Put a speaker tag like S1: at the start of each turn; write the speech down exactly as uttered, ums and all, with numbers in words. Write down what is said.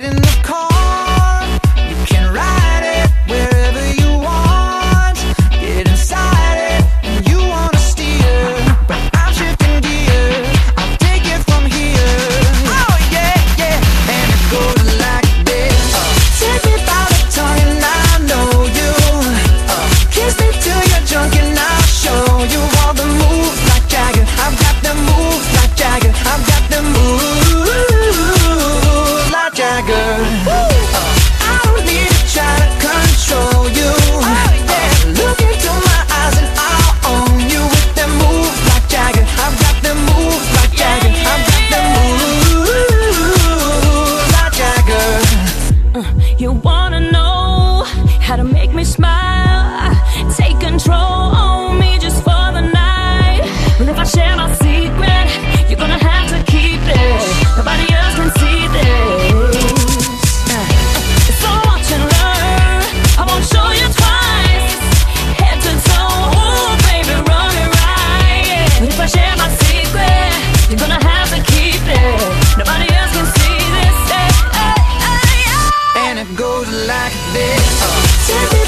S1: get in the car, you can ride it wherever you want. Get inside it and you wanna steer, but I'm shifting gears, I'll take it from here. Oh yeah, yeah, and it goes like this. uh, Take me by the tongue and I know you. uh, Kiss me till you're drunk and I'll show you all the moves like Jagger. I've got the moves like Jagger. I've got the moves like Jagger. uh, I don't need to try to control you. oh, yeah. Look into my eyes and I'll own you with them moves like Jagger. I've got them moves like Jagger. I've got them moves like Jagger.
S2: Uh, you wanna know how to make me smile? Take control on me just for the night. But if I share my secret, you're gonna have to keep it. Nobody else can see this. Uh, so watch and learn. I won't show you twice. Head to toe, ooh, baby, run it right. But if I share my secret, you're gonna have to keep it. Nobody else can see this. Hey, hey, hey, hey.
S1: And it goes like this. uh,
S2: Take me